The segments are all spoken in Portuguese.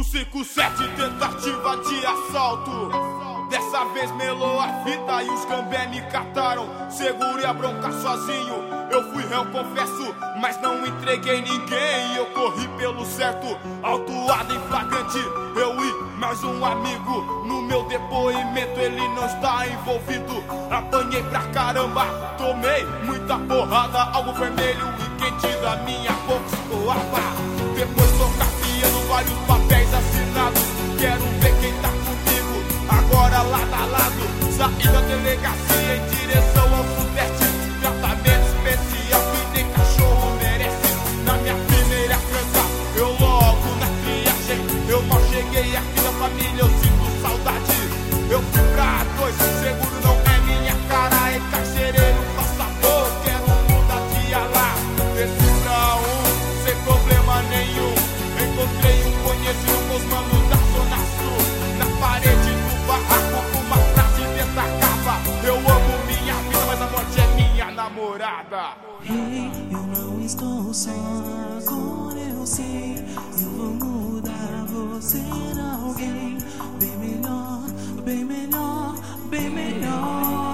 157, tentativa de assalto. Dessa vez melou a fita e os gambé me cataram. Segurei a bronca sozinho, eu fui réu, confesso, mas não entreguei ninguém. Eu corri pelo certo, autuado em flagrante. Eu e mais um amigo, no meu depoimento ele não está envolvido. Apanhei pra caramba, tomei muita porrada. Algo vermelho e quente da minha boca escoava. Depois sou campeão, vários papéis assinados. Quero ver quem tá comigo, agora lado a lado. Saí da delegacia em direção ao sudeste. Tratamento especial que nem cachorro merece. Na minha primeira tranca, eu logo na triagem. Eu mal cheguei aqui na família, eu sinto saudade. Eu fui pra dois, seguro não é minha cara. É carcereiro, passador, quero mudar de alá. Desci pra um, sem problema nenhum. Encontrei um conhecido com os manos da Zona Sul. Na parede do barraco, uma frase destacava: eu amo minha vida, mas a morte é minha namorada. Hey, eu não estou só, agora eu sei. Eu vou mudar, vou ser alguém bem melhor, bem melhor, bem melhor.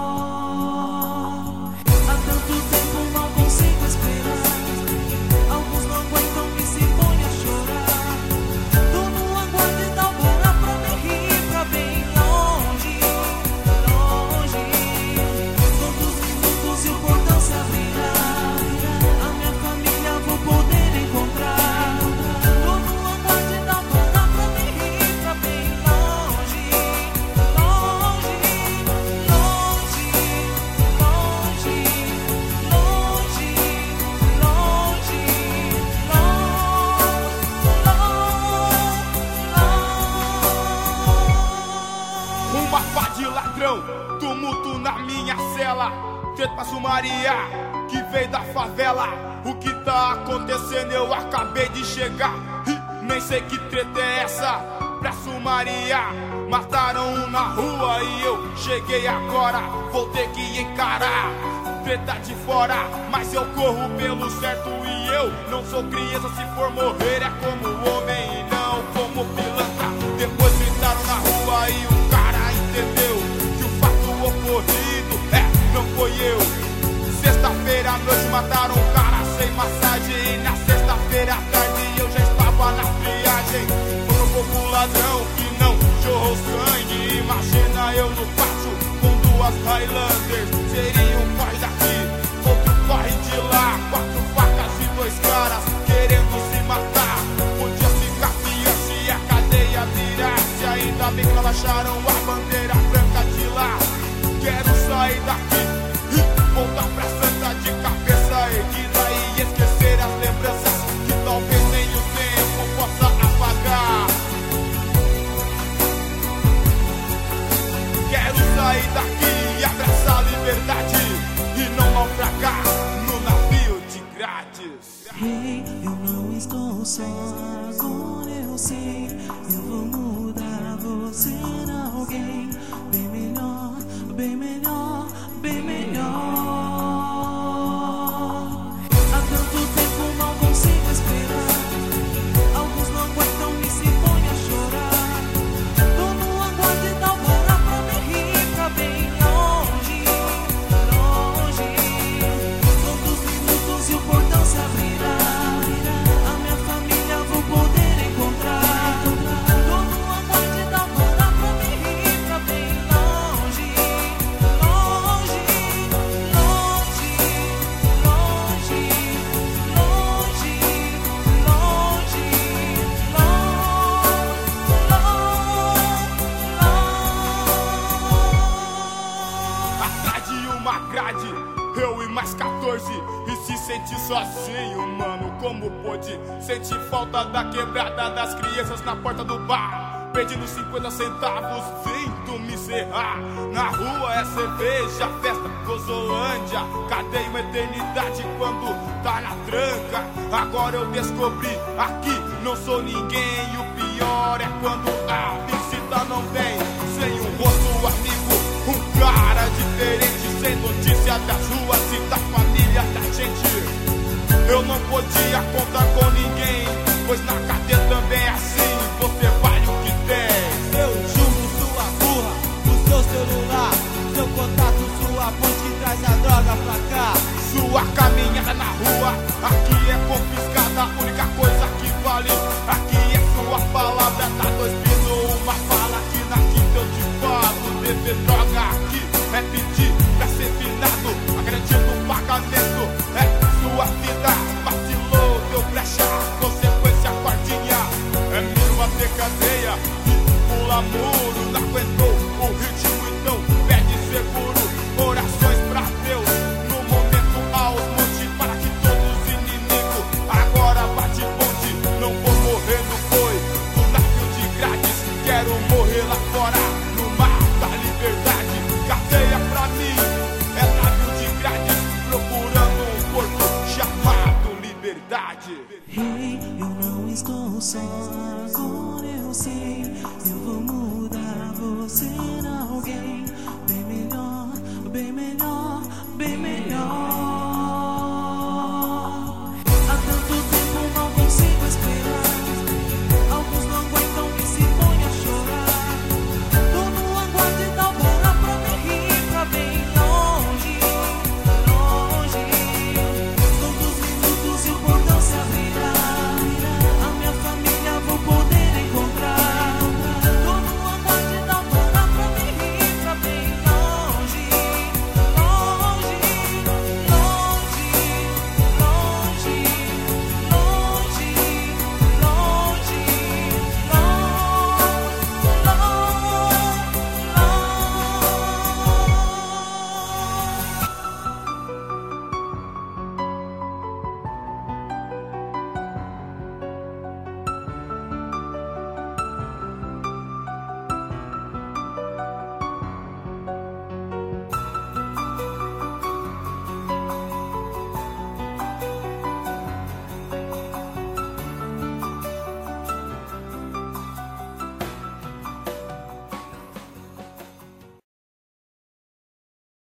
Há tanto tempo não consigo esperar. Alguns não aguentam e se põem a chorar. Tô no aguardo da hora pra me rir, pra bem longe, longe. Quantos minutos e o portão se abrirá. A minha família vou poder encontrar. Tô no aguardo da hora pra me rir, pra bem longe, longe, longe, longe, longe, longe, Uma pá de ladrão, tumulto na minha cela. Feito pra sumariar, que veio da favela. O que tá acontecendo? Eu acabei de chegar e nem sei que treta é essa. Pra sumariar, mataram um na rua e eu cheguei agora. Vou ter que encarar treta de fora, mas eu corro pelo certo e eu não sou criança. Se for morrer é como homem e não como pilantra. Depois gritaram na rua e o cara entendeu que o fato ocorrido não foi eu. Sexta-feira à noite mataram um cara sem massagem. E na sexta-feira à tarde eu já estava na triagem. Foi um pouco ladrão que não jorrou sangue. Imagina eu no pátio com duas Highlanders. Seria um corre daqui, outro corre de lá. 4 facas e 2 caras querendo se matar. Podia ficar pior se a cadeia virasse. Ainda bem que não acharam a bandeira branca de lá. Quero sair daqui e voltar pra Santa de cabeça erguida e esquecer as lembranças que talvez nem o tempo possa apagar. Quero sair daqui e abraçar a liberdade e não naufragar no navio de grátis. Hey, eu não estou só, agora eu sei. Eu vou mudar, vou ser alguém bem melhor, bem melhor, bem melhor. Há tanto tempo não consigo esperar. Alguns não aguentam e se põem a chorar. Tô no aguardo da hora pra me rir, pra bem longe, longe. Quantos minutos e o portão se abrirá. A minha família vou poder encontrar. Tô no aguardo da hora pra me rir, pra bem longe, longe, longe, longe, longe, Atrás de uma grade, eu e mais 14. E se senti sozinho, mano, como pôde? Senti falta da quebrada das crianças na porta do bar, pedindo 50 centavos, vindo me serrar. Na rua é cerveja, festa, Gozolândia. Cadê uma eternidade quando tá na tranca? Agora eu descobri, aqui não sou ninguém. E o pior é quando a visita não vem. Sem um rosto amigo, um cara diferente. Sem notícia das ruas e da família da gente. Eu não podia contar com ninguém, pois na cadeia também é assim. muro, não aguentou o ritmo, então pede seguro. Orações pra Deus, no momento aos montes, para que todos os inimigos agora bate ponte. Não vou morrer no boi do navio de grades, quero morrer lá fora, no mar da liberdade. Cadeia pra mim é navio de grades, procurando um corpo chamado liberdade. Ei, eu não estou só, agora eu sei, eu vou mudar, você não.